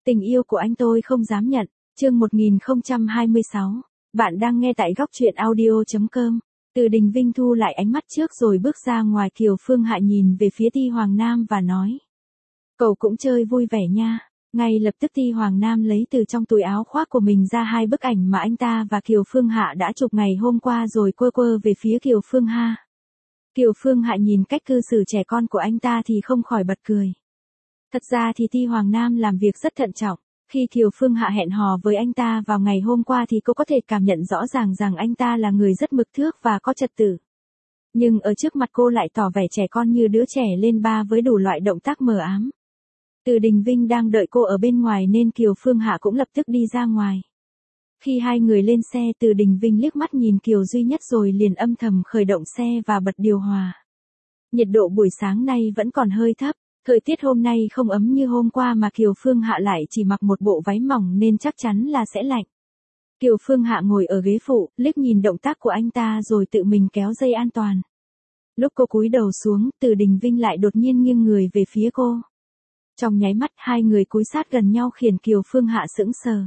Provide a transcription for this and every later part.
Tình yêu của anh tôi không dám nhận. Chương 1026. Bạn đang nghe tại góc truyện audio.com. Từ Đình Vinh thu lại ánh mắt trước rồi bước ra ngoài. Kiều Phương Hạ nhìn về phía Ti Hoàng Nam và nói. Cậu cũng chơi vui vẻ nha. Ngay lập tức Ti Hoàng Nam lấy từ trong túi áo khoác của mình ra 2 bức ảnh mà anh ta và Kiều Phương Hạ đã chụp ngày hôm qua rồi quơ quơ về phía Kiều Phương Hạ. Kiều Phương Hạ nhìn cách cư xử trẻ con của anh ta thì không khỏi bật cười. Thật ra thì Ti Hoàng Nam làm việc rất thận trọng. Khi Kiều Phương Hạ hẹn hò với anh ta vào ngày hôm qua thì cô có thể cảm nhận rõ ràng rằng anh ta là người rất mực thước và có trật tự. Nhưng ở trước mặt cô lại tỏ vẻ trẻ con như đứa trẻ lên ba với đủ loại động tác mờ ám. Từ Đình Vinh đang đợi cô ở bên ngoài nên Kiều Phương Hạ cũng lập tức đi ra ngoài. Khi hai người lên xe, Từ Đình Vinh liếc mắt nhìn Kiều Duy Nhất rồi liền âm thầm khởi động xe và bật điều hòa. Nhiệt độ buổi sáng nay vẫn còn hơi thấp. Thời tiết hôm nay không ấm như hôm qua mà Kiều Phương Hạ lại chỉ mặc một bộ váy mỏng nên chắc chắn là sẽ lạnh. Kiều Phương Hạ ngồi ở ghế phụ, liếc nhìn động tác của anh ta rồi tự mình kéo dây an toàn. Lúc cô cúi đầu xuống, Từ Đình Vinh lại đột nhiên nghiêng người về phía cô. Trong nháy mắt hai người cúi sát gần nhau khiến Kiều Phương Hạ sững sờ.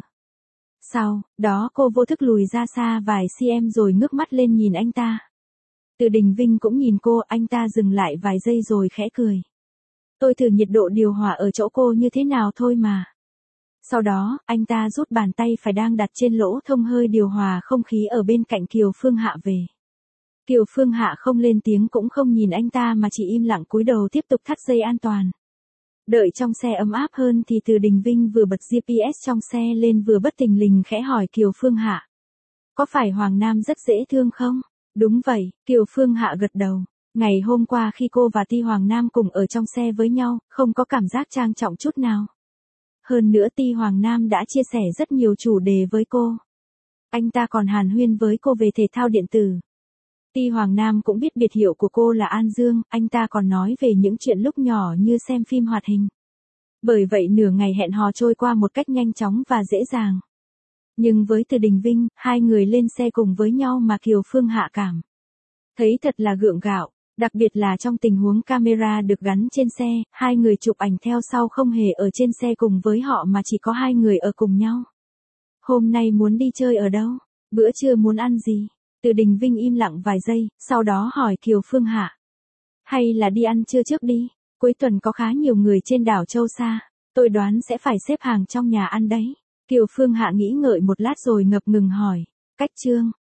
Sau đó cô vô thức lùi ra xa vài cm rồi ngước mắt lên nhìn anh ta. Từ Đình Vinh cũng nhìn cô, anh ta dừng lại vài giây rồi khẽ cười. Tôi thử nhiệt độ điều hòa ở chỗ cô như thế nào thôi mà. Sau đó, anh ta rút bàn tay phải đang đặt trên lỗ thông hơi điều hòa không khí ở bên cạnh Kiều Phương Hạ về. Kiều Phương Hạ không lên tiếng cũng không nhìn anh ta mà chỉ im lặng cúi đầu tiếp tục thắt dây an toàn. Đợi trong xe ấm áp hơn thì Từ Đình Vinh vừa bật GPS trong xe lên vừa bất thình lình khẽ hỏi Kiều Phương Hạ. Có phải Hoàng Nam rất dễ thương không? Đúng vậy, Kiều Phương Hạ gật đầu. Ngày hôm qua khi cô và Ti Hoàng Nam cùng ở trong xe với nhau, không có cảm giác trang trọng chút nào. Hơn nữa Ti Hoàng Nam đã chia sẻ rất nhiều chủ đề với cô. Anh ta còn hàn huyên với cô về thể thao điện tử. Ti Hoàng Nam cũng biết biệt hiệu của cô là An Dương, anh ta còn nói về những chuyện lúc nhỏ như xem phim hoạt hình. Bởi vậy nửa ngày hẹn hò trôi qua một cách nhanh chóng và dễ dàng. Nhưng với Từ Đình Vinh, hai người lên xe cùng với nhau mà Kiều Phương Hạ cảm thấy thật là gượng gạo. Đặc biệt là trong tình huống camera được gắn trên xe, hai người chụp ảnh theo sau không hề ở trên xe cùng với họ mà chỉ có hai người ở cùng nhau. Hôm nay muốn đi chơi ở đâu? Bữa trưa muốn ăn gì? Từ Đình Vinh im lặng vài giây, sau đó hỏi Kiều Phương Hạ. Hay là đi ăn trưa trước đi? Cuối tuần có khá nhiều người trên đảo Châu Sa. Tôi đoán sẽ phải xếp hàng trong nhà ăn đấy. Kiều Phương Hạ nghĩ ngợi một lát rồi ngập ngừng hỏi. Cách Trương,